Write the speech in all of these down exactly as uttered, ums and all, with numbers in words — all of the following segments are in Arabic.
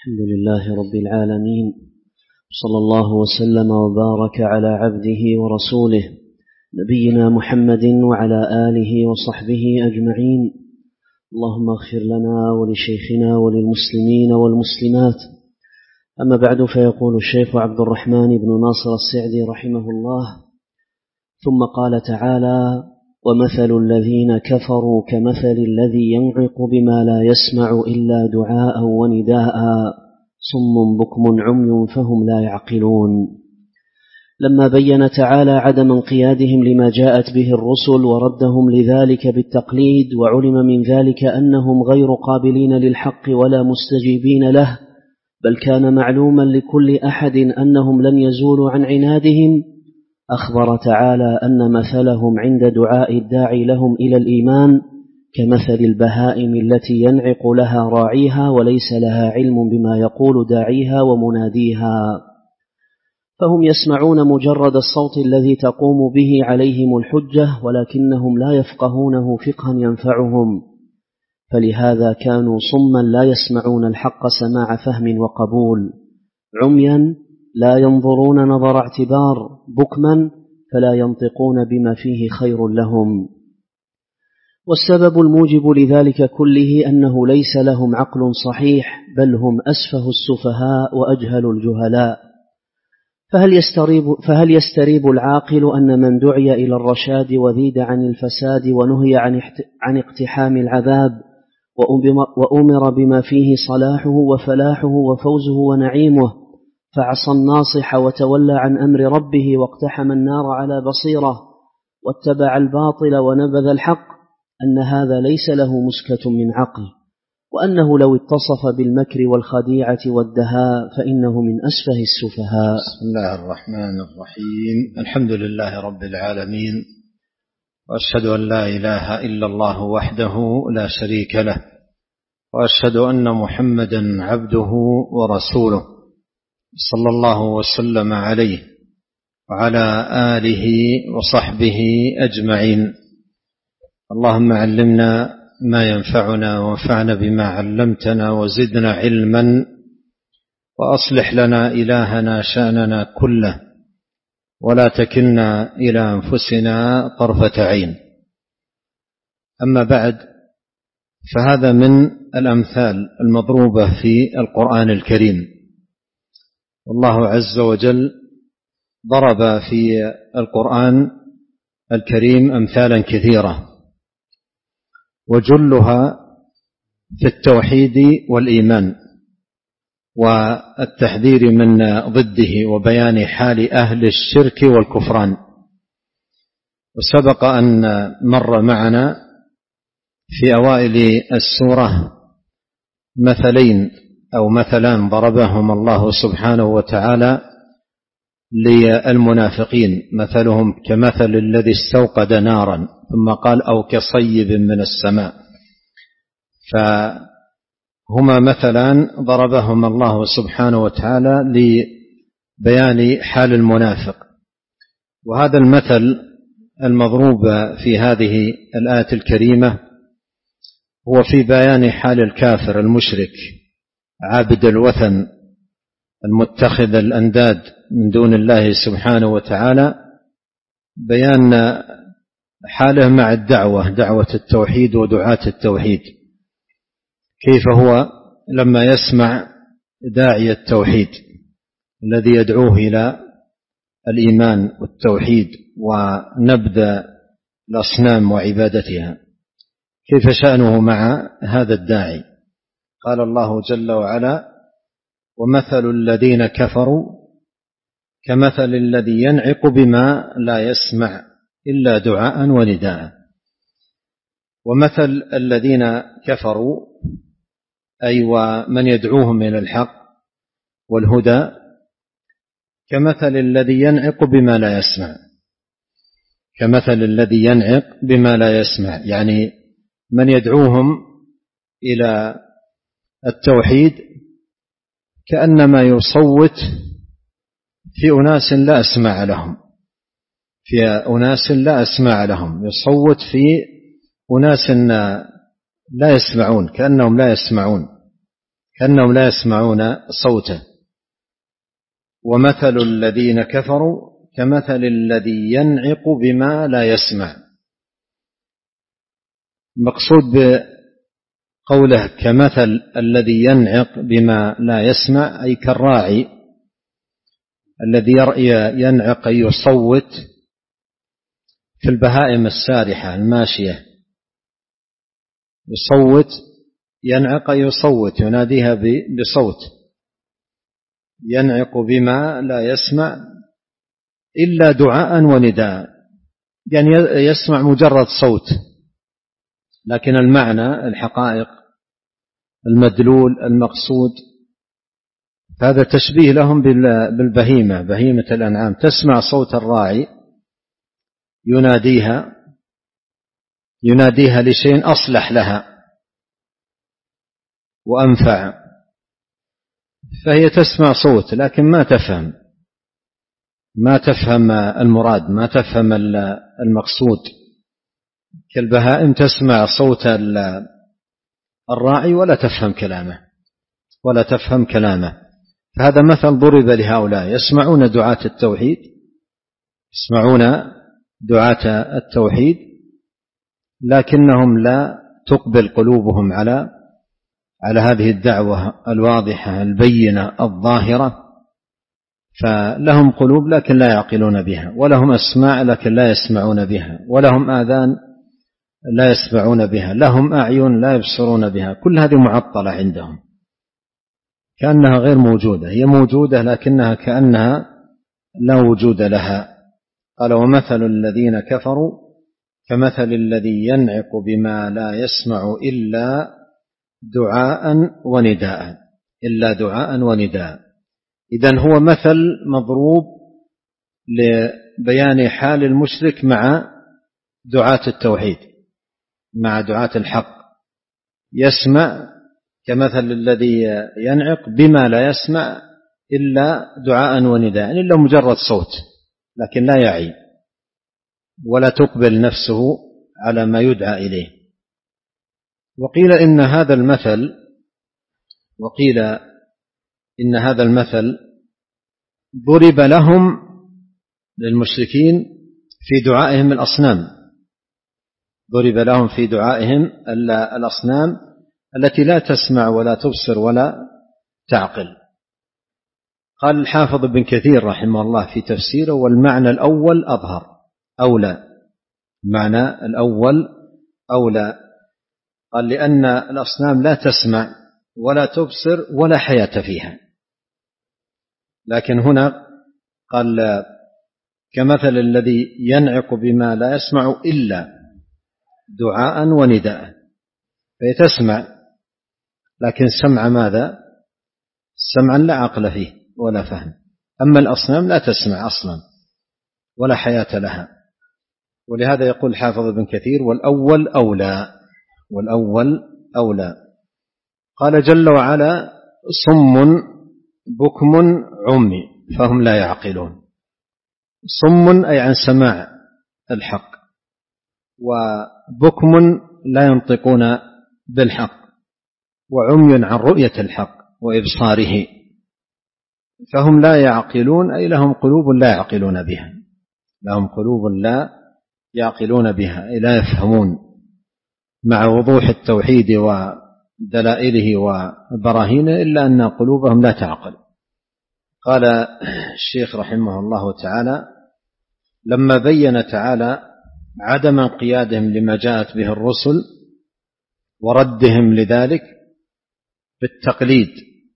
الحمد لله رب العالمين، صلى الله وسلم وبارك على عبده ورسوله نبينا محمد وعلى آله وصحبه أجمعين. اللهم اغفر لنا ولشيخنا وللمسلمين والمسلمات. أما بعد، فيقول الشيخ عبد الرحمن بن ناصر السعدي رحمه الله: ثم قال تعالى: ومثل الذين كفروا كمثل الذي ينعق بما لا يسمع إلا دعاء ونداء صم بكم عمي فهم لا يعقلون. لما بين تعالى عدم انقيادهم لما جاءت به الرسل وردهم لذلك بالتقليد، وعلم من ذلك أنهم غير قابلين للحق ولا مستجيبين له، بل كان معلوما لكل أحد أنهم لن يزولوا عن عنادهم، أخبر تعالى أن مثلهم عند دعاء الداعي لهم إلى الإيمان كمثل البهائم التي ينعق لها راعيها وليس لها علم بما يقول داعيها ومناديها، فهم يسمعون مجرد الصوت الذي تقوم به عليهم الحجة، ولكنهم لا يفقهونه فقها ينفعهم، فلهذا كانوا صما لا يسمعون الحق سماع فهم وقبول، عميا لا ينظرون نظر اعتبار، بكما فلا ينطقون بما فيه خير لهم. والسبب الموجب لذلك كله أنه ليس لهم عقل صحيح، بل هم أسفه السفهاء وأجهل الجهلاء. فهل يستريب, فهل يستريب العاقل أن من دعي إلى الرشاد وذيد عن الفساد ونهي عن اقتحام العذاب وأمر بما فيه صلاحه وفلاحه وفوزه ونعيمه، فعصى الناصح وتولى عن أمر ربه واقتحم النار على بصيرة واتبع الباطل ونبذ الحق، أن هذا ليس له مسكة من عقل، وأنه لو اتصف بالمكر والخديعة والدهاء فإنه من أسفه السفهاء. بسم الله الرحمن الرحيم. الحمد لله رب العالمين، وأشهد أن لا إله إلا الله وحده لا شريك له، وأشهد أن محمدا عبده ورسوله، صلى الله وسلم عليه وعلى آله وصحبه أجمعين. اللهم علمنا ما ينفعنا وانفعنا بما علمتنا وزدنا علما، وأصلح لنا إلهنا شأننا كله، ولا تكلنا إلى أنفسنا طرفة عين. أما بعد، فهذا من الأمثال المضروبة في القرآن الكريم، والله عز وجل ضرب في القرآن الكريم أمثالا كثيرة، وجلها في التوحيد والإيمان والتحذير من ضده وبيان حال أهل الشرك والكفران. وسبق أن مر معنا في أوائل السورة مثلين أو مثلان ضربهم الله سبحانه وتعالى للمنافقين، مثلهم كمثل الذي استوقد نارا، ثم قال أو كصيب من السماء، فهما مثلان ضربهم الله سبحانه وتعالى لبيان حال المنافق. وهذا المثل المضروب في هذه الآية الكريمة هو في بيان حال الكافر المشرك عابد الوثن المتخذ الأنداد من دون الله سبحانه وتعالى، بيان حاله مع الدعوة، دعوة التوحيد ودعاة التوحيد، كيف هو لما يسمع داعي التوحيد الذي يدعوه إلى الإيمان والتوحيد ونبذ الأصنام وعبادتها، كيف شأنه مع هذا الداعي. قال الله جل وعلا: ومثل الذين كفروا كمثل الذي ينعق بما لا يسمع إلا دعاء ونداء. ومثل الذين كفروا أي ومن يدعوهم إلى الحق والهدى كمثل الذي ينعق بما لا يسمع، كمثل الذي ينعق بما لا يسمع، يعني من يدعوهم إلى التوحيد كأنما يصوت في أناس لا أسمع لهم، في أناس لا أسمع لهم، يصوت في أناس لا يسمعون، كأنهم لا يسمعون، كأنهم لا يسمعون صوته. ومثل الذين كفروا كمثل الذي ينعق بما لا يسمع. المقصود بقوله كمثل الذي ينعق بما لا يسمع أي كالراعي الذي ينعق يصوت في البهائم السارحة الماشية، يصوت ينعق يصوت يناديها بصوت، ينعق بما لا يسمع إلا دعاء ونداء، يعني يسمع مجرد صوت لكن المعنى الحقائق المدلول المقصود، هذا تشبيه لهم بالبهيمة، بهيمة الأنعام، تسمع صوت الراعي يناديها يناديها لشيء أصلح لها وأنفع، فهي تسمع صوت لكن ما تفهم ما تفهم المراد، ما تفهم المقصود. كالبهائم تسمع صوت الراعي ولا تفهم كلامه ولا تفهم كلامه. فهذا مثل ضرب لهؤلاء، يسمعون دعاة التوحيد يسمعون دعاة التوحيد لكنهم لا تقبل قلوبهم على على هذه الدعوة الواضحة البينة الظاهرة، فلهم قلوب لكن لا يعقلون بها، ولهم أسماع لكن لا يسمعون بها، ولهم آذان لا يسمعون بها، لهم أعين لا يبصرون بها. كل هذه معطلة عندهم كأنها غير موجودة، هي موجودة لكنها كأنها لا وجود لها. قال ومثل الذين كفروا كمثل الذي ينعق بما لا يسمع إلا دعاء ونداء إلا دعاء ونداء. إذن هو مثل مضروب لبيان حال المشرك مع دعاة التوحيد مع دعاة الحق، يسمع كمثل الذي ينعق بما لا يسمع إلا دعاء ونداء، إلا مجرد صوت لكن لا يعي ولا تقبل نفسه على ما يدعى إليه. وقيل إن هذا المثل وقيل إن هذا المثل ضرب لهم للمشركين في دعائهم الأصنام، ضرب لهم في دعائهم الأصنام التي لا تسمع ولا تبصر ولا تعقل. قال الحافظ ابن كثير رحمه الله في تفسيره والمعنى الأول أظهر أولى، المعنى الأول أولى. قال لأن الأصنام لا تسمع ولا تبصر ولا حياة فيها، لكن هنا قال كمثل الذي ينعق بما لا يسمع إلا دعاء ونداء، فهي تسمع لكن سمع ماذا؟ سمعا لا عقل فيه ولا فهم. أما الأصنام لا تسمع أصلا ولا حياة لها. ولهذا يقول حافظ ابن كثير والأول أولى والأول أولى. قال جل وعلا صم بكم عمي فهم لا يعقلون. صم أي عن سماع الحق، وبكم لا ينطقون بالحق، وعمي عن رؤية الحق وإبصاره، فهم لا يعقلون أي لهم قلوب لا يعقلون بها لهم قلوب لا يعقلون بها أي لا يفهمون مع وضوح التوحيد ودلائله وبراهينه إلا أن قلوبهم لا تعقل. قال الشيخ رحمه الله تعالى لما بين تعالى عدم انقيادهم لما جاءت به الرسل وردهم لذلك بالتقليد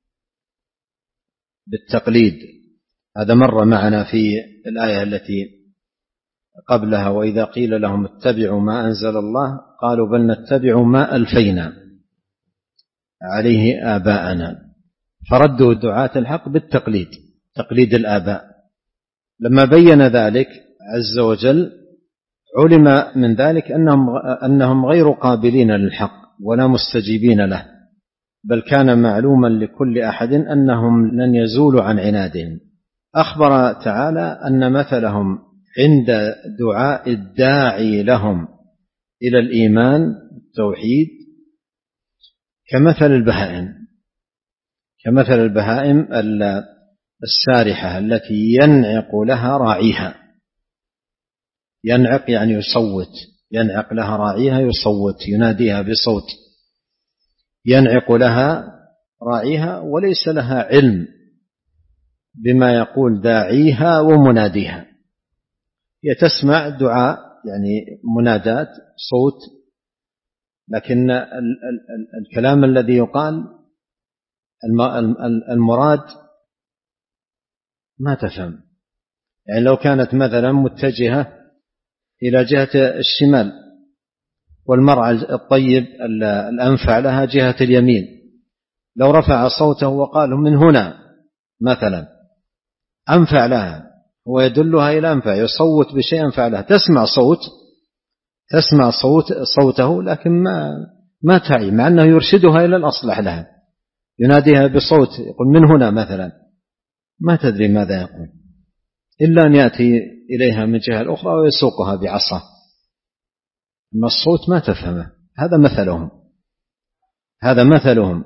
بالتقليد هذا مر معنا في الآية التي قبلها وإذا قيل لهم اتبعوا ما أنزل الله قالوا بل نتبع ما ألفينا عليه آباءنا، فردوا دعاة الحق بالتقليد تقليد الآباء. لما بين ذلك عز وجل علم من ذلك أنهم, أنهم غير قابلين للحق ولا مستجيبين له، بل كان معلوما لكل أحد أنهم لن يزولوا عن عنادهم. أخبر تعالى أن مثلهم عند دعاء الداعي لهم إلى الإيمان التوحيد كمثل البهائم، كمثل البهائم السارحة التي ينعق لها راعيها. ينعق يعني يصوت، ينعق لها راعيها يصوت، يناديها بصوت، ينعق لها راعيها وليس لها علم بما يقول داعيها ومناديها. هي تسمع دعاء يعني منادات صوت، لكن الكلام الذي يقال المراد ما تفهم. يعني لو كانت مثلا متجهة إلى جهة الشمال والمرعى الطيب الأنفع لها جهة اليمين، لو رفع صوته وقال من هنا مثلا أنفع لها، هو يدلها إلى أنفع، يصوت بشيء أنفع لها، تسمع صوت تسمع صوت صوته لكن ما ما تعي، مع أنه يرشدها إلى الأصلح لها، يناديها بصوت يقول من هنا مثلا، ما تدري ماذا يقول إلا أن يأتي إليها من جهة الأخرى ويسوقها بعصا، أما الصوت ما تفهمه. هذا مثلهم هذا مثلهم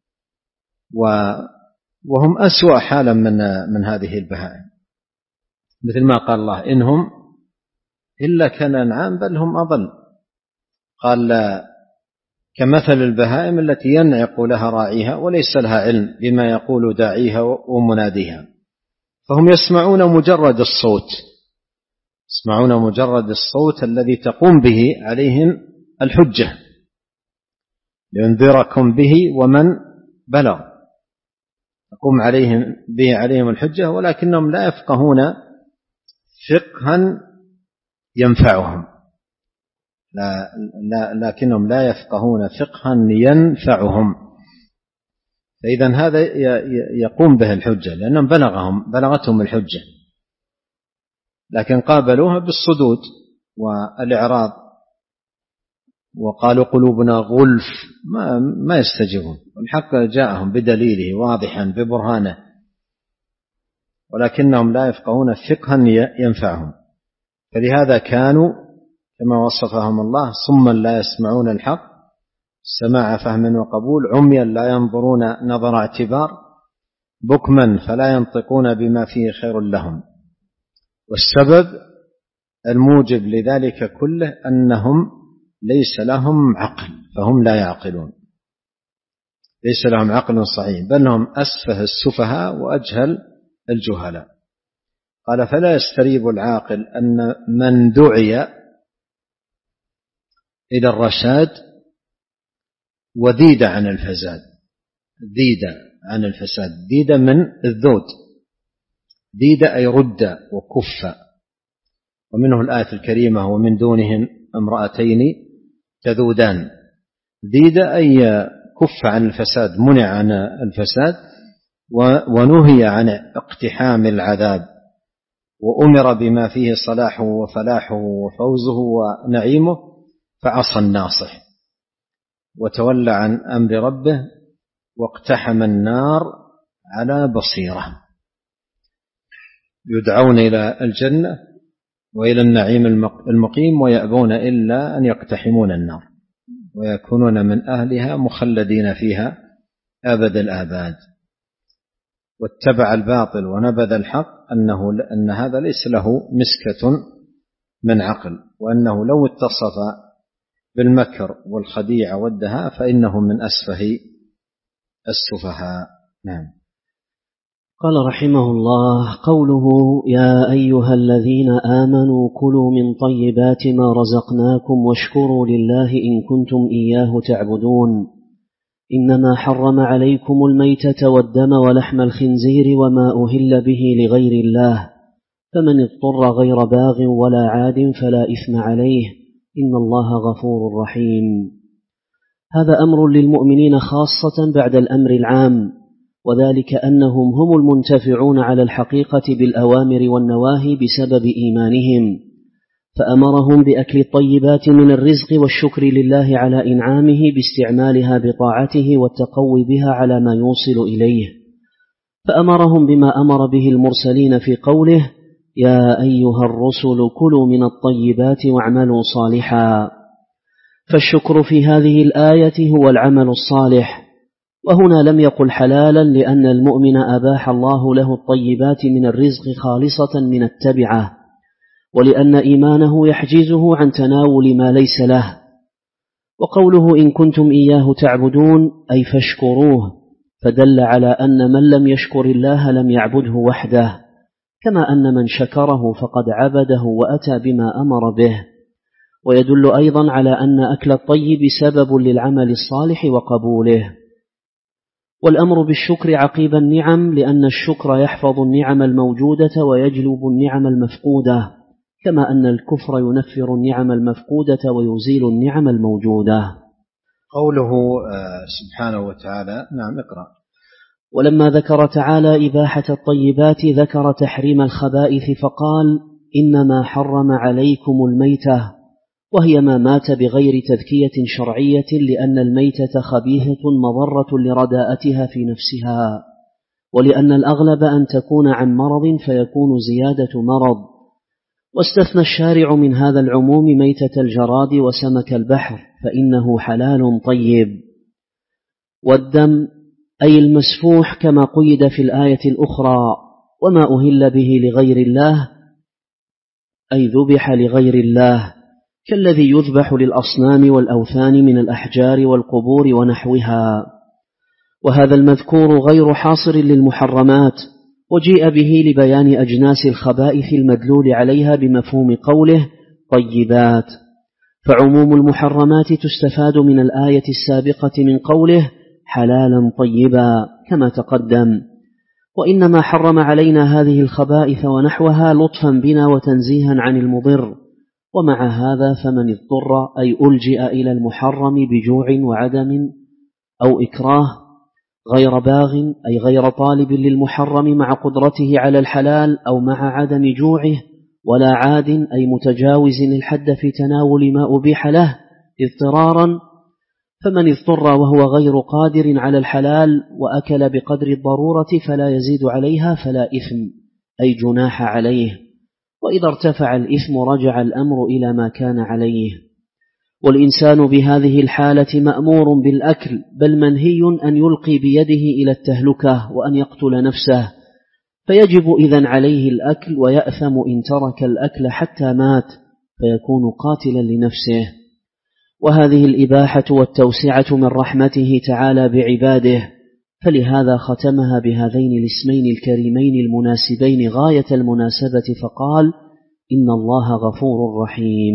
وهم أسوأ حالا من من هذه البهائم، مثل ما قال الله إنهم إلا كالأنعام بل هم أضل. قال كمثل البهائم التي ينعق لها راعيها وليس لها علم بما يقول داعيها ومناديها، فهم يسمعون مجرد الصوت، يسمعون مجرد الصوت الذي تقوم به عليهم الحجة، لينذركم به ومن بلغ، تقوم عليهم به عليهم الحجة، ولكنهم لا يفقهون فقها ينفعهم، لا لا لكنهم لا يفقهون فقها ينفعهم. فإذا هذا يقوم به الحجة لأنهم بلغهم بلغتهم الحجة، لكن قابلوها بالصدود والإعراض وقالوا قلوبنا غلف، ما, ما يستجيبون، والحق جاءهم بدليله واضحا ببرهانه، ولكنهم لا يفقهون فقها ينفعهم. فلهذا كانوا كما وصفهم الله صما لا يسمعون الحق سماع فهم وقبول، عميا لا ينظرون نظر اعتبار، بكما فلا ينطقون بما فيه خير لهم. والسبب الموجب لذلك كله أنهم ليس لهم عقل، فهم لا يعقلون، ليس لهم عقل صحيح، بل هم أسفه السفهاء وأجهل الجهلاء. قال فلا يستريب العاقل أن من دعي إلى الرشاد وذيد عن الفساد، ذيد عن الفساد، ذيد من الذود، ذيد أي رد وكف، ومنه الآية الكريمة ومن دونهم امرأتين تذودان، ذيد أي كف عن الفساد، منع عن الفساد ونهي عن اقتحام العذاب، وأمر بما فيه صلاحه وفلاحه وفوزه ونعيمه، فعصى الناصح وتولى عن أمر ربه واقتحم النار على بصيرة. يدعون إلى الجنة وإلى النعيم المقيم ويأبون إلا أن يقتحمون النار ويكونون من أهلها مخلدين فيها أبد الآباد. واتبع الباطل ونبذ الحق أنه أن هذا ليس له مسكة من عقل، وأنه لو اتصف بالمكر والخديعة والدهاء فإنه من أسفه السفهاء. نعم. قال رحمه الله قوله يا أيها الذين آمنوا كلوا من طيبات ما رزقناكم واشكروا لله إن كنتم إياه تعبدون، إنما حرم عليكم الميتة والدم ولحم الخنزير وما أهل به لغير الله، فمن اضطر غير باغ ولا عاد فلا إثم عليه، إن الله غفور رحيم. هذا أمر للمؤمنين خاصة بعد الأمر العام، وذلك أنهم هم المنتفعون على الحقيقة بالأوامر والنواهي بسبب إيمانهم، فأمرهم بأكل الطيبات من الرزق والشكر لله على إنعامه باستعمالها بطاعته والتقوي بها على ما يوصل إليه، فأمرهم بما أمر به المرسلين في قوله يا أيها الرسل كلوا من الطيبات واعملوا صالحا. فالشكر في هذه الآية هو العمل الصالح، وهنا لم يقل حلالا لأن المؤمن أباح الله له الطيبات من الرزق خالصة من التبعة، ولأن إيمانه يحجزه عن تناول ما ليس له. وقوله إن كنتم إياه تعبدون أي فاشكروه، فدل على أن من لم يشكر الله لم يعبده وحده، كما أن من شكره فقد عبده وأتى بما أمر به. ويدل أيضا على أن أكل الطيب سبب للعمل الصالح وقبوله. والأمر بالشكر عقيب النعم، لأن الشكر يحفظ النعم الموجودة ويجلب النعم المفقودة، كما أن الكفر ينفر النعم المفقودة ويزيل النعم الموجودة. قوله سبحانه وتعالى، نعم اقرأ. ولما ذكر تعالى إباحة الطيبات ذكر تحريم الخبائث فقال إنما حرم عليكم الميتة، وهي ما مات بغير تذكية شرعية، لأن الميتة خبيثة مضرة لرداءتها في نفسها، ولأن الأغلب أن تكون عن مرض فيكون زيادة مرض. واستثنى الشارع من هذا العموم ميتة الجراد وسمك البحر، فإنه حلال طيب. والدم أي المسفوح كما قيد في الآية الأخرى وما أهل به لغير الله أي ذبح لغير الله، كالذي يذبح للأصنام والأوثان من الأحجار والقبور ونحوها. وهذا المذكور غير حاصر للمحرمات، وجيء به لبيان أجناس الخبائث المدلول عليها بمفهوم قوله طيبات. فعموم المحرمات تستفاد من الآية السابقة من قوله حلالا طيبا كما تقدم. وإنما حرم علينا هذه الخبائث ونحوها لطفا بنا وتنزيها عن المضر. ومع هذا فمن اضطر أي ألجئ إلى المحرم بجوع وعدم أو إكراه غير باغ أي غير طالب للمحرم مع قدرته على الحلال أو مع عدم جوعه، ولا عاد أي متجاوز الحد في تناول ما أبيح له اضطرارا. فمن اضطر وهو غير قادر على الحلال وأكل بقدر الضرورة فلا يزيد عليها فلا إثم أي جناح عليه، وإذا ارتفع الإثم رجع الأمر إلى ما كان عليه. والإنسان بهذه الحالة مأمور بالأكل، بل منهي أن يلقي بيده إلى التهلكة وأن يقتل نفسه، فيجب إذن عليه الأكل، ويأثم إن ترك الأكل حتى مات فيكون قاتلا لنفسه. وهذه الإباحة والتوسعة من رحمته تعالى بعباده، فلهذا ختمها بهذين الاسمين الكريمين المناسبين غاية المناسبة، فقال إن الله غفور رحيم.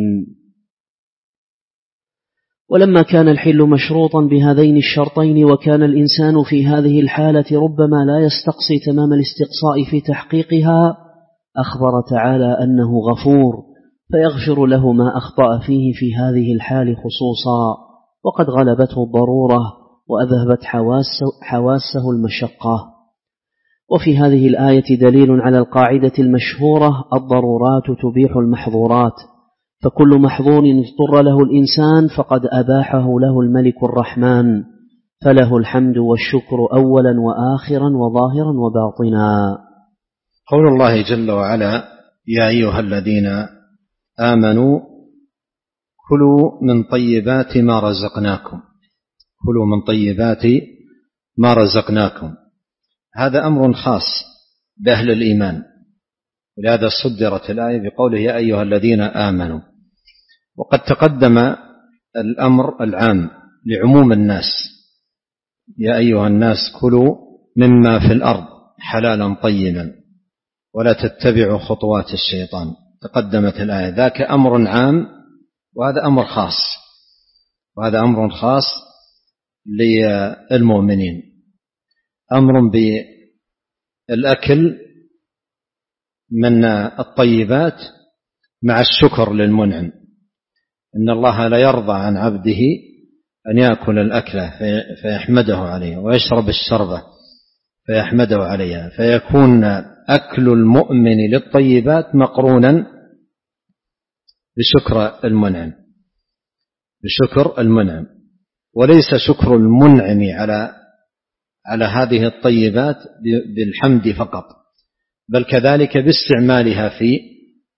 ولما كان الحل مشروطا بهذين الشرطين، وكان الإنسان في هذه الحالة ربما لا يستقصي تمام الاستقصاء في تحقيقها، أخبر تعالى أنه غفور فيغفر له ما أخطأ فيه في هذه الحال خصوصا، وقد غلبته الضرورة وأذهبت حواسه, حواسه المشقة. وفي هذه الآية دليل على القاعدة المشهورة الضرورات تبيح المحظورات، فكل محظور اضطر له الإنسان فقد أباحه له الملك الرحمن، فله الحمد والشكر أولا وآخرا وظاهرا وباطنا. قول الله جل وعلا يا أيها الذين آمنوا كلوا من طيبات ما رزقناكم، كلوا من طيبات ما رزقناكم، هذا أمر خاص بأهل الإيمان، ولهذا صدرت الآية بقوله يا أيها الذين آمنوا. وقد تقدم الأمر العام لعموم الناس، يا أيها الناس كلوا مما في الأرض حلالا طيبا ولا تتبعوا خطوات الشيطان، تقدمت الآية. ذاك أمر عام وهذا أمر خاص، وهذا أمر خاص للمؤمنين، أمر بالأكل من الطيبات مع الشكر للمنعم. إن الله لا يرضى عن عبده أن يأكل الأكلة فيحمده عليه ويشرب الشربة فيحمده عليها، فيكون أكل المؤمن للطيبات مقرونا بشكر المنعم، بشكر المنعم، وليس شكر المنعم على على هذه الطيبات بالحمد فقط، بل كذلك باستعمالها في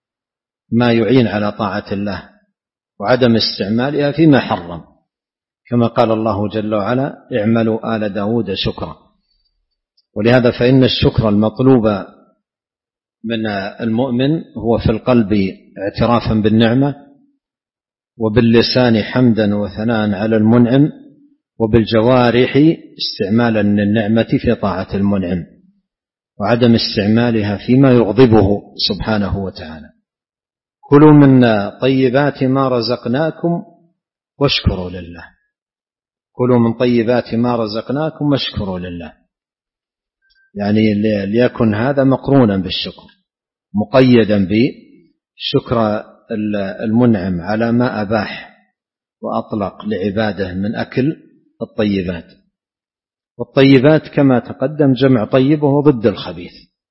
ما يعين على طاعة الله، وعدم استعمالها فيما حرم، كما قال الله جل وعلا اعملوا آل داود شكرا. ولهذا فإن الشكر المطلوب من المؤمن هو في القلب اعترافا بالنعمة، وباللسان حمدا وثناء على المنعم، وبالجوارح استعمالا للنعمة في طاعة المنعم، وعدم استعمالها فيما يغضبه سبحانه وتعالى. كلوا من طيبات ما رزقناكم واشكروا لله. كلوا من طيبات ما رزقناكم واشكروا لله، يعني ليكن هذا مقرونا بالشكر، مقيدا بشكر المنعم على ما أباح وأطلق لعباده من أكل الطيبات. والطيبات كما تقدم جمع طيب وهو ضد الخبيث،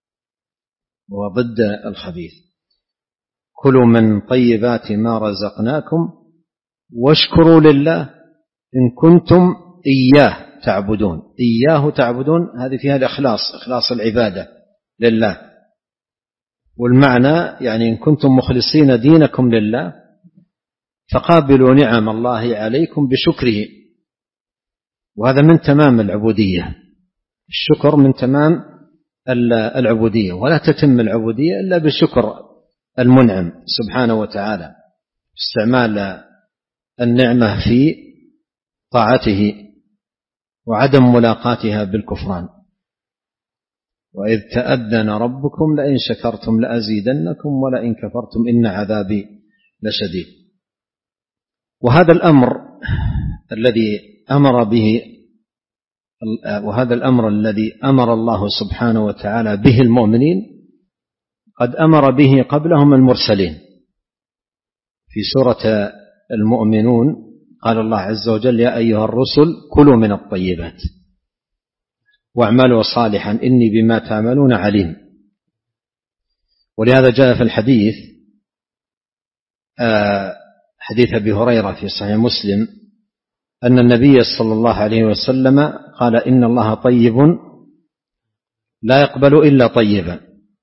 وهو ضد الخبيث. كلوا من طيبات ما رزقناكم واشكروا لله إن كنتم إياه تعبدون. إياه تعبدون هذه فيها الإخلاص، إخلاص العبادة لله. والمعنى يعني إن كنتم مخلصين دينكم لله فقابلوا نعم الله عليكم بشكره، وهذا من تمام العبودية. الشكر من تمام العبودية، ولا تتم العبودية إلا بشكر المنعم سبحانه وتعالى، استعمال النعمة في طاعته وعدم ملاقاتها بالكفران. وإذ تأذن ربكم لئن شكرتم لأزيدنكم ولئن كفرتم إن عذابي لشديد. وهذا الأمر الذي أمر به وهذا الأمر الذي أمر الله سبحانه وتعالى به المؤمنين قد أمر به قبلهم المرسلين. في سورة المؤمنون قال الله عز وجل يا أيها الرسل كلوا من الطيبات واعملوا صالحا إني بما تعملون عليم. ولهذا جاء في الحديث حديث أبي هريرة في صحيح مسلم أن النبي صلى الله عليه وسلم قال إن الله طيب لا يقبل إلا طيبا،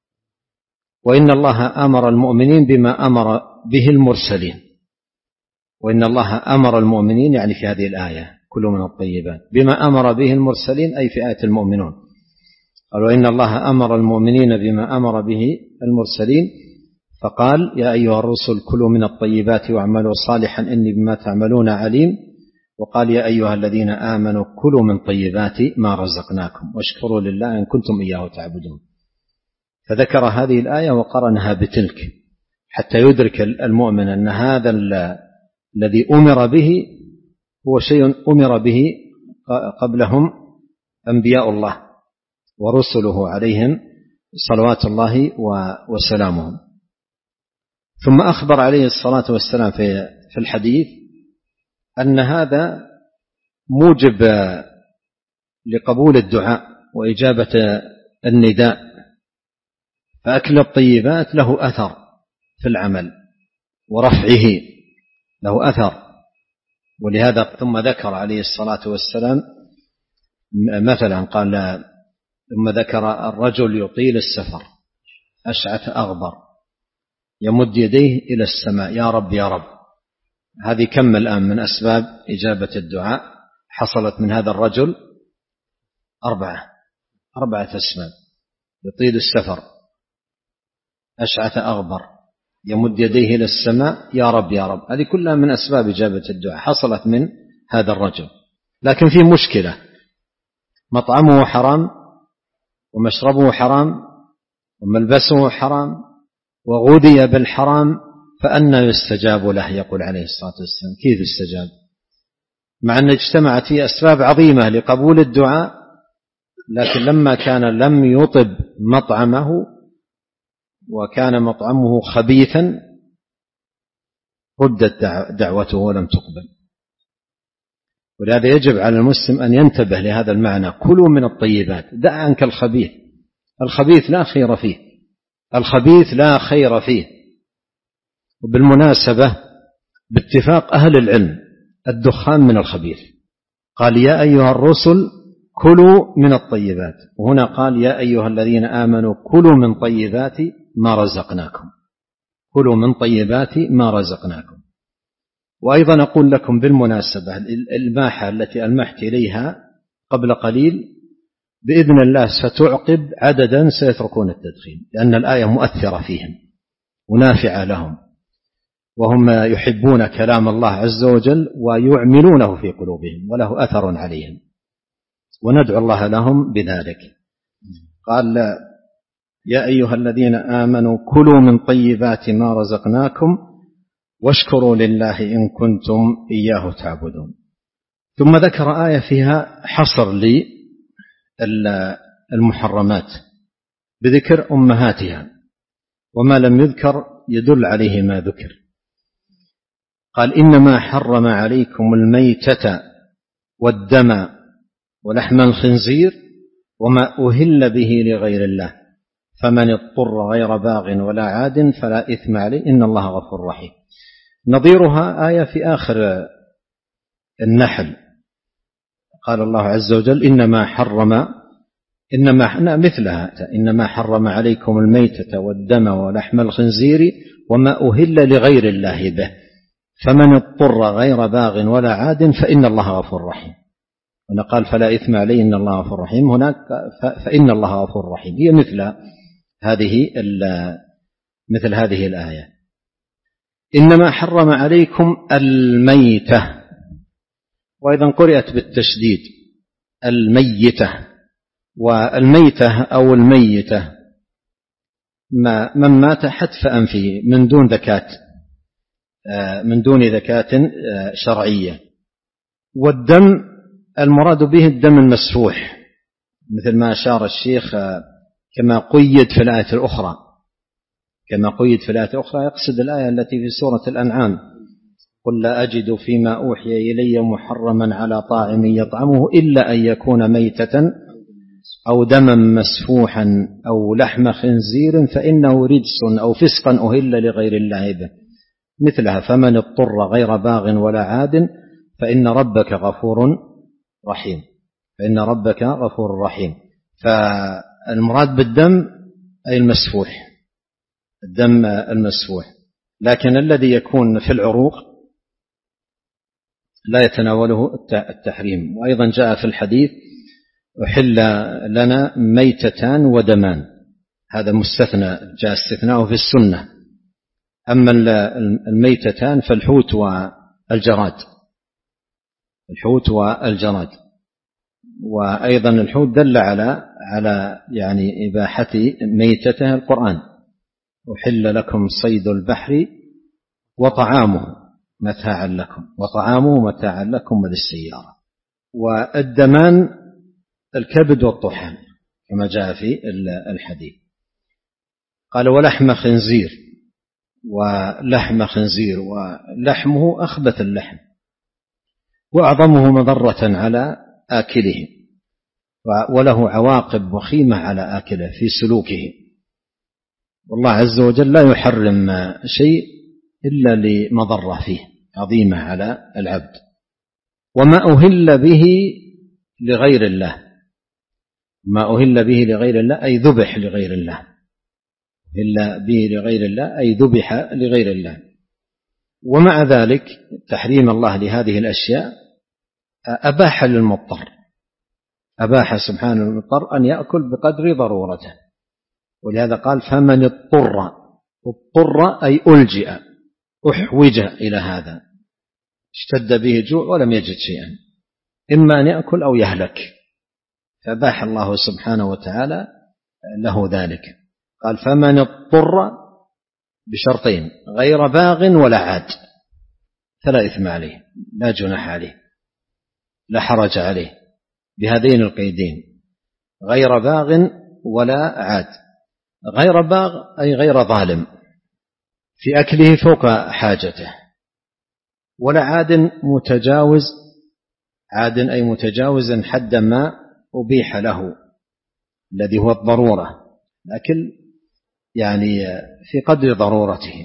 وإن الله أمر المؤمنين بما أمر به المرسلين. وإن الله أمر المؤمنين يعني في هذه الآية كلوا من الطيبات بما أمر به المرسلين، أي في آية المؤمنون. قالوا إن الله أمر المؤمنين بما أمر به المرسلين، فقال يا أيها الرسل كلوا من الطيبات واعملوا صالحا إني بما تعملون عليم. وقال يا أيها الذين آمنوا كلوا من طيبات ما رزقناكم واشكروا لله إن كنتم إياه تعبدون. فذكر هذه الآية وقرنها بتلك حتى يدرك المؤمن أن هذا الذي أمر به هو شيء أمر به قبلهم أنبياء الله ورسله عليهم صلوات الله وسلامهم. ثم أخبر عليه الصلاة والسلام في الحديث أن هذا موجب لقبول الدعاء وإجابة النداء، فأكل الطيبات له أثر في العمل ورفعه له أثر. ولهذا ثم ذكر عليه الصلاة والسلام مثلا قال ثم ذكر الرجل يطيل السفر أشعث أغبر يمد يديه إلى السماء يا رب يا رب. هذه كم الآن من أسباب إجابة الدعاء حصلت من هذا الرجل؟ أربعة أربعة أسباب: يطيل السفر، أشعث أغبر، يمد يديه إلى السماء يا رب يا رب. هذه كلها من أسباب إجابة الدعاء حصلت من هذا الرجل. لكن في مشكلة: مطعمه حرام ومشربه حرام وملبسه حرام وغذي بالحرام، فأنى يستجاب له؟ يقول عليه الصلاة والسلام كيف يستجاب مع أن اجتمعت فيه أسباب عظيمة لقبول الدعاء، لكن لما كان لم يطب مطعمه وكان مطعمه خبيثا ردت دعوته ولم تقبل. ولهذا يجب على المسلم أن ينتبه لهذا المعنى: كلوا من الطيبات، دع عنك الخبيث. الخبيث لا خير فيه، الخبيث لا خير فيه. وبالمناسبة باتفاق أهل العلم الدخان من الخبيث. قال يا أيها الرسل كلوا من الطيبات، وهنا قال يا أيها الذين آمنوا كلوا من طيبات ما رزقناكم، كلوا من طيبات ما رزقناكم. وأيضا أقول لكم بالمناسبة الإلماحة التي ألمحت إليها قبل قليل بإذن الله ستعقب عددا سيتركون التدخين، لأن الآية مؤثرة فيهم ونافعة لهم، وهم يحبون كلام الله عز وجل ويعملونه في قلوبهم وله أثر عليهم، وندعو الله لهم بذلك. قال يا أيها الذين آمنوا كلوا من طيبات ما رزقناكم واشكروا لله إن كنتم إياه تعبدون. ثم ذكر آية فيها حصر للمحرمات بذكر أمهاتها، وما لم يذكر يدل عليه ما ذكر. قال إنما حرم عليكم الميتة والدم ولحم الخنزير وما أهل به لغير الله فمن اضطر غير باغ ولا عاد فلا إثم عليه إن الله غفور رحيم. نظيرها آية في آخر النحل، قال الله عز وجل إنما حرم إنما مثلها إنما حرم عليكم الميتة والدم ولحم الخنزير وما أهل لغير الله به فمن اضطر غير باغ ولا عاد فإن الله غفور رحيم. هنا قال فلا إثم عليه إن الله غفور رحيم، هناك فإن الله غفور رحيم، هي مثل هذه مثل هذه الآية. إنما حرم عليكم الميتة، وأيضا قرأت بالتشديد الميتة، والميتة أو الميتة ما من مات حتف أنفه من دون ذكاة من دون ذكاة شرعية. والدم المراد به الدم المسفوح مثل ما أشار الشيخ كما قيد في الآية الأخرى كما قيد في الآية الأخرى يقصد الآية التي في سورة الأنعام قل لا أجد فيما أوحي إلي محرما على طاعم يطعمه إلا أن يكون ميتة أو دما مسفوحا أو لحم خنزير فإنه رجس أو فسقا أهل لغير الله به مثلها فمن اضطر غير باغ ولا عاد فإن ربك غفور رحيم فإن ربك غفور رحيم. فالمراد بالدم أي المسفوح الدم المسفوح، لكن الذي يكون في العروق لا يتناوله التحريم. وأيضا جاء في الحديث أحل لنا ميتتان ودمان، هذا مستثنى جاء استثناءه في السنة. أما الميتتان فالحوت والجراد الحوت والجراد وأيضا الحوت دل على على يعني إباحة ميتته القرآن أحل لكم صيد البحر وطعامه متاعا لكم وطعامه متاعا لكم وللسيارة. والدمان الكبد والطحال كما جاء في الحديث. قال ولحم خنزير ولحم خنزير ولحمه أخبث اللحم وأعظمه مضرة على آكله وله عواقب وخيمة على آكله في سلوكه. والله عز وجل لا يحرم شيء إلا لمضرة فيه عظيمة على العبد. وما أهل به لغير الله ما أهل به لغير الله أي ذبح لغير الله أهل به لغير الله أي ذبح لغير الله. ومع ذلك تحريم الله لهذه الأشياء أباح للمضطر أباح سبحانه للمضطر أن يأكل بقدر ضرورته، ولهذا قال فمن اضطر اضطر أي ألجئ أحوج إلى هذا اشتد به جوع ولم يجد شيئا إما أن يأكل أو يهلك فأباح الله سبحانه وتعالى له ذلك. قال فمن اضطر بشرطين غير باغ ولا عاد فلا إثم عليه لا جناح عليه لا حرج عليه بهذين القيدين غير باغ ولا عاد. غير باغ أي غير ظالم في أكله فوق حاجته، ولا عاد متجاوز عاد أي متجاوزا حد ما أبيح له الذي هو الضرورة، لكن يعني في قدر ضرورته.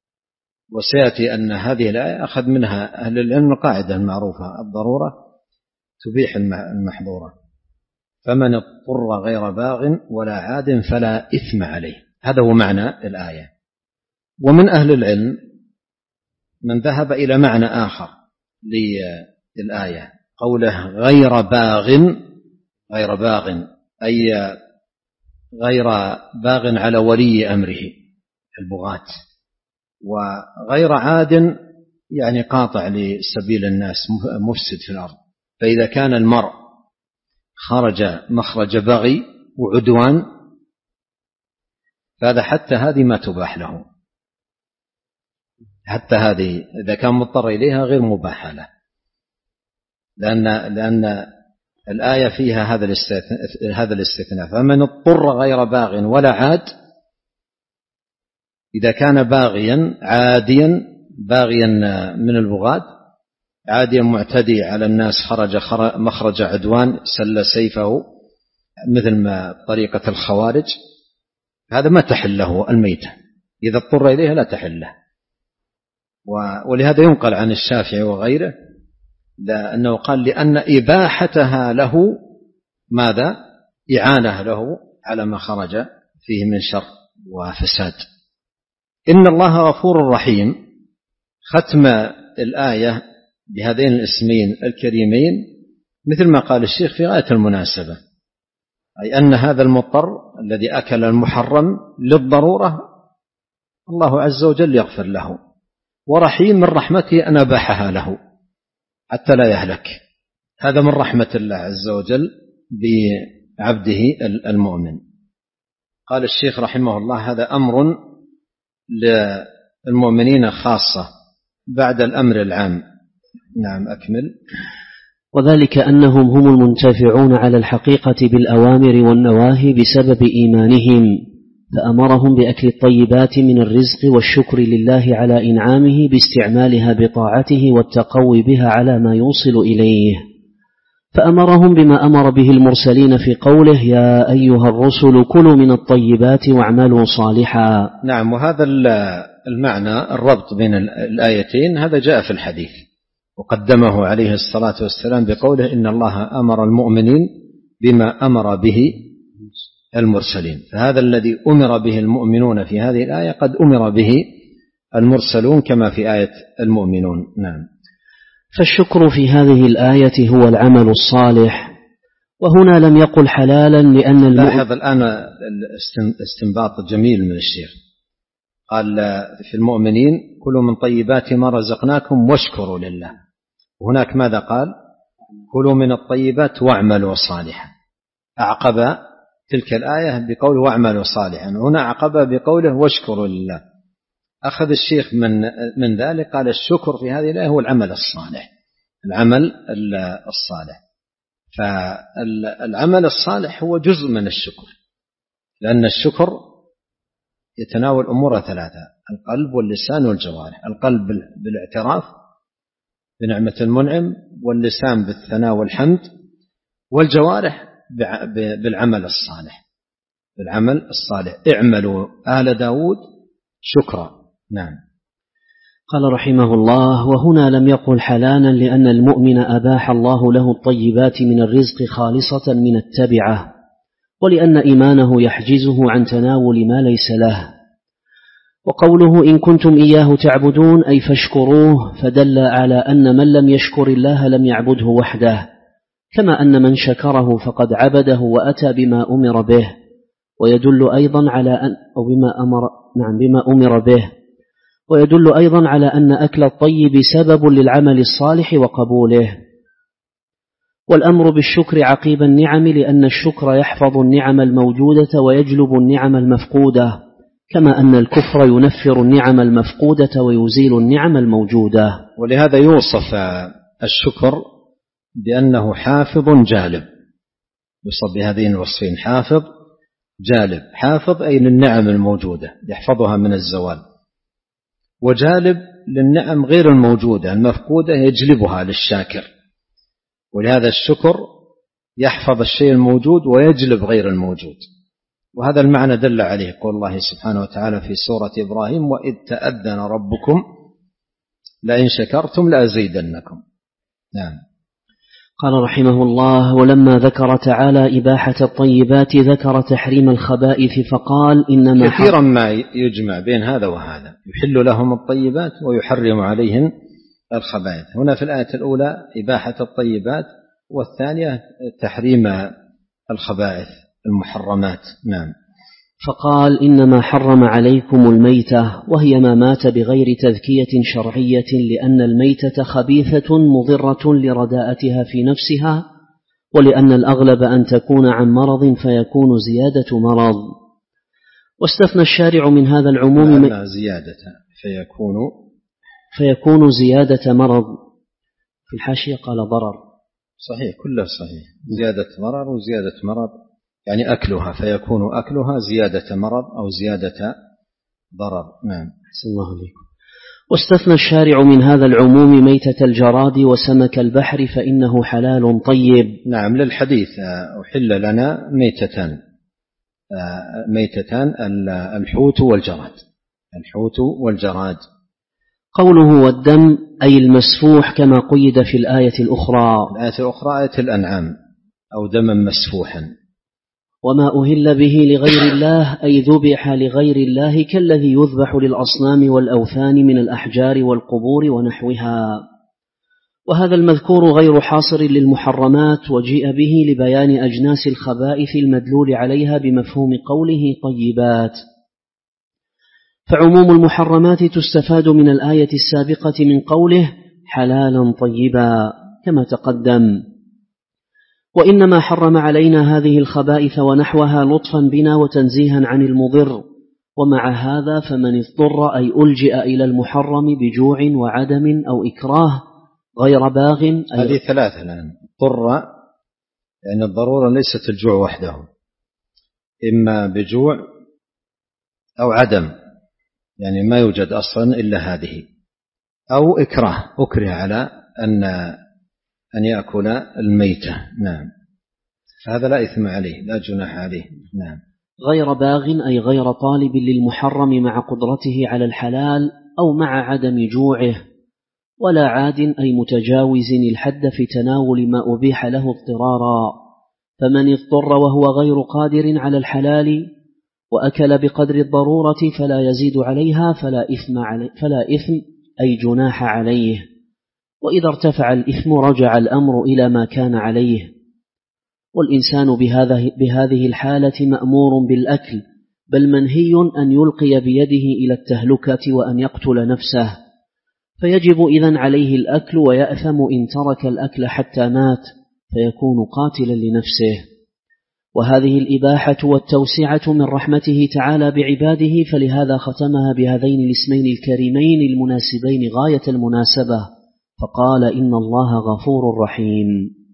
وسيأتي أن هذه الآية أخذ منها أهل العلم القاعدة المعروفة الضرورة تبيح المحظورة. فمن اضطر غير باغ ولا عاد فلا إثم عليه، هذا هو معنى الآية. ومن أهل العلم من ذهب إلى معنى آخر للآية، قوله غير باغ، غير باغ أي غير باغ على ولي أمره البغاة، وغير عاد يعني قاطع لسبيل الناس مفسد في الأرض. فإذا كان المرء خرج مخرج بغي وعدوان فهذا حتى هذه ما تباح له، حتى هذه إذا كان مضطر إليها غير مباحة له، لأن لأن الآية فيها هذا الاستثناء هذا الاستثناء فمن اضطر غير باغ ولا عاد، إذا كان باغيا عاديا باغيا من البغاة عاديا معتدي على الناس، خرج مخرج عدوان سل سيفه مثل ما طريقة الخوارج، هذا ما تحل له الميتة، إذا اضطر إليها لا تحل له. ولهذا ينقل عن الشافعي وغيره لأنه قال لأن إباحتها له ماذا؟ إعانة له على ما خرج فيه من شر وفساد. إن الله غفور رحيم، ختم الآية بهذين الاسمين الكريمين مثل ما قال الشيخ في غاية المناسبة، أي أن هذا المضطر الذي أكل المحرم للضرورة الله عز وجل يغفر له، ورحيم من رحمته أن أباحها له حتى لا يهلك. هذا من رحمة الله عز وجل بعبده المؤمن. قال الشيخ رحمه الله هذا أمر للمؤمنين خاصة بعد الأمر العام. نعم أكمل. وذلك أنهم هم المنتفعون على الحقيقة بالأوامر والنواهي بسبب إيمانهم، فأمرهم بأكل الطيبات من الرزق والشكر لله على إنعامه باستعمالها بطاعته والتقوي بها على ما يوصل إليه، فأمرهم بما أمر به المرسلين في قوله يا أيها الرسل كلوا من الطيبات واعملوا صالحا. نعم، وهذا المعنى الربط بين الآيتين هذا جاء في الحديث، وقدمه عليه الصلاة والسلام بقوله إن الله أمر المؤمنين بما أمر به المرسلين، فهذا الذي أمر به المؤمنون في هذه الآية قد أمر به المرسلون كما في آية المؤمنون. نعم. فالشكر في هذه الآية هو العمل الصالح، وهنا لم يقل حلالا لأن المؤمن. لاحظ الآن استنباط جميل من الشيخ، قال في المؤمنين كلوا من طيبات ما رزقناكم واشكروا لله، وهناك ماذا قال؟ كلوا من الطيبات واعملوا صالحا، أعقب تلك الآية بقوله واعملوا صالحا، هنا أعقب بقوله واشكروا لله. أخذ الشيخ من من ذلك قال الشكر في هذه الآية هو العمل الصالح، العمل الصالح. فالعمل الصالح هو جزء من الشكر، لأن الشكر يتناول أمور ثلاثة: القلب واللسان والجوارح. القلب بالاعتراف بنعمة المنعم، واللسان بالثناء والحمد، والجوارح بالعمل الصالح، بالعمل الصالح. اعملوا آل داود شكرا. نعم. قال رحمه الله وهنا لم يقل حلالا لأن المؤمن أباح الله له الطيبات من الرزق خالصة من التبعة، ولأن إيمانه يحجزه عن تناول ما ليس له. وقوله إن كنتم إياه تعبدون أي فاشكروه، فدل على أن من لم يشكر الله لم يعبده وحده، كما أن من شكره فقد عبده وأتى بما أمر به، ويدل أيضا على أن أو بما أمر نعم بما أمر به ويدل أيضا على أن أكل الطيب سبب للعمل الصالح وقبوله. والأمر بالشكر عقيب النعم، لأن الشكر يحفظ النعم الموجودة ويجلب النعم المفقودة، كما أن الكفر ينفر النعم المفقودة ويزيل النعم الموجودة. ولهذا يوصف الشكر بأنه حافظ جالب، يوصف بهذين الوصفين: حافظ جالب. حافظ أي للنعم الموجودة يحفظها من الزوال، وجالب للنعم غير الموجودة المفقودة يجلبها للشاكر. ولهذا الشكر يحفظ الشيء الموجود ويجلب غير الموجود، وهذا المعنى دل عليه قول الله سبحانه وتعالى في سورة إبراهيم: وإذ تأذن ربكم لئن شكرتم لأزيدنكم. نعم. قال رحمه الله: ولما ذكر تعالى إباحة الطيبات ذكر تحريم الخبائث فقال: إنما كثيرا ما يجمع بين هذا وهذا، يحل لهم الطيبات ويحرم عليهم الخبائث. هنا في الآية الأولى إباحة الطيبات، والثانية تحريم الخبائث المحرمات. نعم. فقال: إنما حرم عليكم الميتة، وهي ما مات بغير تذكية شرعية، لأن الميتة خبيثة مضرة لرداءتها في نفسها، ولأن الأغلب أن تكون عن مرض فيكون زيادة مرض. واستثنى الشارع من هذا العموم زيادة فيكون فيكون زيادة مرض. في الحاشية قال ضرر. صحيح، كله صحيح، زيادة ضرر وزيادة مرض، يعني أكلها فيكون أكلها زيادة مرض أو زيادة ضرر. نعم. أحسن الله عليكم. واستثنى الشارع من هذا العموم ميتة الجراد وسمك البحر فإنه حلال طيب. نعم، للحديث أحل لنا ميتتان ميتتان الحوت والجراد الحوت والجراد. قوله والدم أي المسفوح كما قيد في الآية الأخرى. الآية الأخرى آية الأنعام، أو دما مسفوحا. وما أهل به لغير الله أي ذبح لغير الله، كالذي يذبح للأصنام والأوثان من الأحجار والقبور ونحوها. وهذا المذكور غير حاصر للمحرمات، وجيء به لبيان أجناس الخبائث المدلول عليها بمفهوم قوله طيبات. فعموم المحرمات تستفاد من الآية السابقة من قوله حلالا طيبا كما تقدم. وإنما حرم علينا هذه الخبائث ونحوها لطفا بنا وتنزيها عن المضر. ومع هذا فمن اضطر أي ألجئ إلى المحرم بجوع وعدم أو إكراه غير باغ. هذه ثلاثة الآن. اضطر يعني الضرورة ليست الجوع وحده، إما بجوع أو عدم، يعني ما يوجد أصلا إلا هذه، أو إكراه، أكره على أن أن يأكل الميتة. نعم. هذا لا إثم عليه، لا جناح عليه. نعم. غير باغ أي غير طالب للمحرم مع قدرته على الحلال أو مع عدم جوعه، ولا عاد أي متجاوز الحد في تناول ما أبيح له اضطرارا. فمن اضطر وهو غير قادر على الحلال وأكل بقدر الضرورة فلا يزيد عليها فلا إثم, علي فلا إثم أي جناح عليه. وإذا ارتفع الإثم رجع الأمر إلى ما كان عليه. والإنسان بهذه الحالة مأمور بالأكل، بل منهي أن يلقي بيده إلى التهلكة وأن يقتل نفسه، فيجب إذن عليه الأكل، ويأثم إن ترك الأكل حتى مات فيكون قاتلا لنفسه. وهذه الإباحة والتوسعة من رحمته تعالى بعباده، فلهذا ختمها بهذين الاسمين الكريمين المناسبين غاية المناسبة، فقال إن الله غفور رحيم.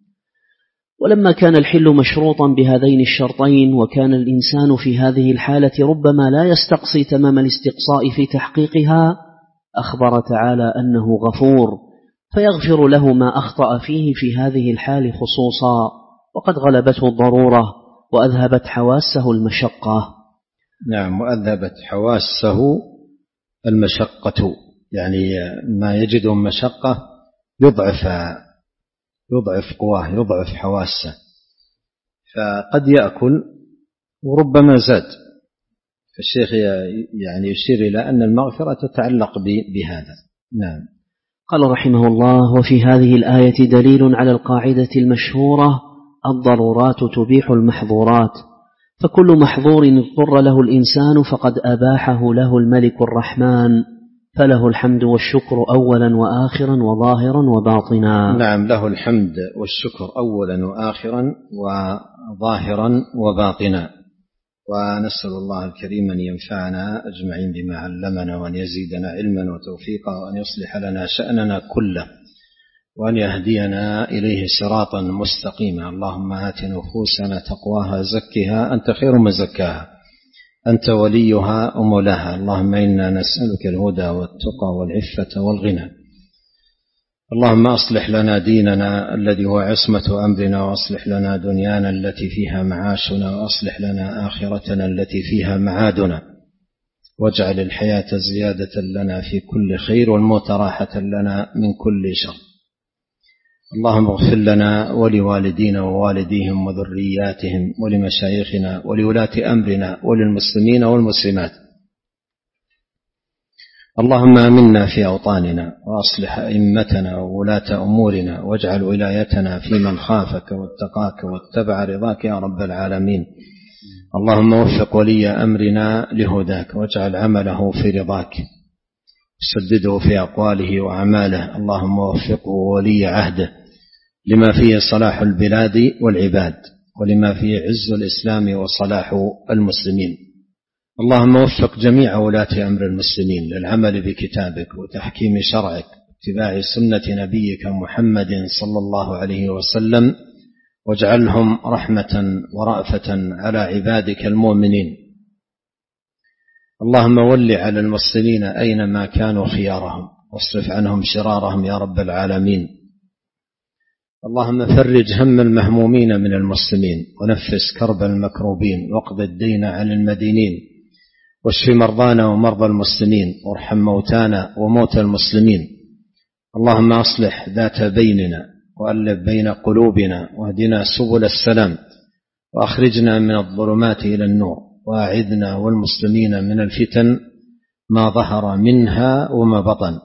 ولما كان الحل مشروطا بهذين الشرطين، وكان الإنسان في هذه الحالة ربما لا يستقصي تمام الاستقصاء في تحقيقها، أخبر تعالى أنه غفور فيغفر له ما أخطأ فيه في هذه الحال خصوصا، وقد غلبته الضرورة وأذهبت حواسه المشقة. نعم، وأذهبت حواسه المشقة، يعني ما يجده مشقة يضعف يضعف قواه، يضعف حواسه، فقد يأكل وربما زاد. فالشيخ يعني يشير إلى أن المغفرة تتعلق بهذا. نعم. قال رحمه الله: وفي هذه الآية دليل على القاعدة المشهورة الضرورات تبيح المحظورات، فكل محظور اضطر له الإنسان فقد أباحه له الملك الرحمن، فله الحمد والشكر أولا وآخرا وظاهرا وباطنا. نعم، له الحمد والشكر أولا وآخرا وظاهرا وباطنا. ونسأل الله الكريم أن ينفعنا أجمعين بما علمنا، وأن يزيدنا علما وتوفيقا، وأن يصلح لنا شأننا كله، وأن يهدينا إليه صراطا مستقيما. اللهم آت نفوسنا تقواها زكها أنت خير من زكاها، أنت وليها ومولاها. اللهم إنا نسألك الهدى والتقى والعفة والغنى. اللهم أصلح لنا ديننا الذي هو عصمة أمرنا، وأصلح لنا دنيانا التي فيها معاشنا، وأصلح لنا آخرتنا التي فيها معادنا، واجعل الحياة زيادة لنا في كل خير، والموت راحة لنا من كل شر. اللهم اغفر لنا ولوالدينا ووالديهم وذرياتهم ولمشايخنا ولولاة أمرنا وللمسلمين والمسلمات. اللهم آمنا في أوطاننا وأصلح أئمتنا وولاة أمورنا واجعل ولايتنا في من خافك واتقاك واتبع رضاك يا رب العالمين. اللهم وفق ولي أمرنا لهداك واجعل عمله في رضاك، سدده في أقواله وأعماله. اللهم وفقه ولي عهده لما فيه صلاح البلاد والعباد ولما فيه عز الإسلام وصلاح المسلمين. اللهم وفق جميع ولاة أمر المسلمين للعمل بكتابك وتحكيم شرعك واتباع سنة نبيك محمد صلى الله عليه وسلم، واجعلهم رحمة ورأفة على عبادك المؤمنين. اللهم ول على المسلمين أينما كانوا خيارهم واصرف عنهم شرارهم يا رب العالمين. اللهم فرج هم المهمومين من المسلمين ونفس كرب المكروبين واقض الدين عن المدينين واشف مرضانا ومرضى المسلمين وارحم موتانا وموتى المسلمين. اللهم أصلح ذات بيننا وألف بين قلوبنا واهدنا سبل السلام وأخرجنا من الظلمات إلى النور وأعذنا والمسلمين من الفتن ما ظهر منها وما بطن.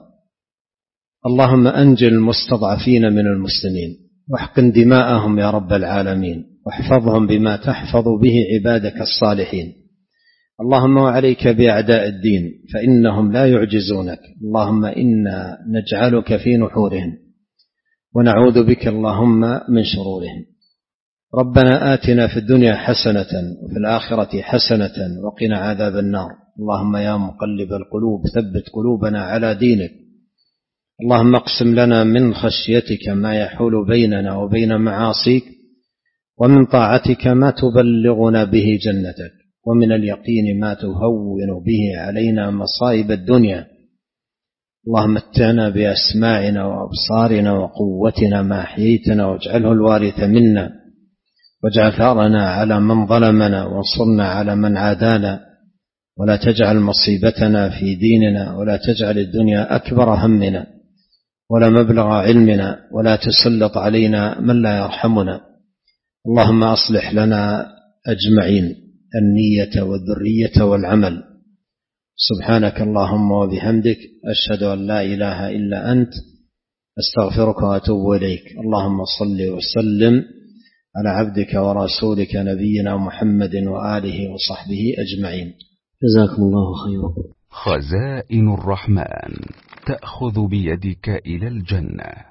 اللهم أنجل المستضعفين من المسلمين واحقن دماءهم يا رب العالمين واحفظهم بما تحفظ به عبادك الصالحين. اللهم وعليك بأعداء الدين فإنهم لا يعجزونك. اللهم إنا نجعلك في نحورهم ونعوذ بك اللهم من شرورهم. ربنا آتنا في الدنيا حسنة وفي الآخرة حسنة وقنا عذاب النار. اللهم يا مقلب القلوب ثبت قلوبنا على دينك. اللهم اقسم لنا من خشيتك ما يحول بيننا وبين معاصيك، ومن طاعتك ما تبلغنا به جنتك، ومن اليقين ما تهون به علينا مصائب الدنيا. اللهم متعنا بأسماعنا وأبصارنا وقوتنا ما أحييتنا واجعله الوارث منا، واجعل ثارنا على من ظلمنا وانصرنا على من عادانا، ولا تجعل مصيبتنا في ديننا، ولا تجعل الدنيا أكبر همنا ولا مبلغ علمنا، ولا تسلط علينا من لا يرحمنا. اللهم أصلح لنا أجمعين النية والذرية والعمل. سبحانك اللهم وبحمدك أشهد أن لا إله إلا أنت أستغفرك وأتوب إليك. اللهم صل وسلم على عبدك ورسولك نبينا محمد وآله وصحبه أجمعين. جزاكم الله خيرا. خزائن الرحمن تأخذ بيدك إلى الجنة.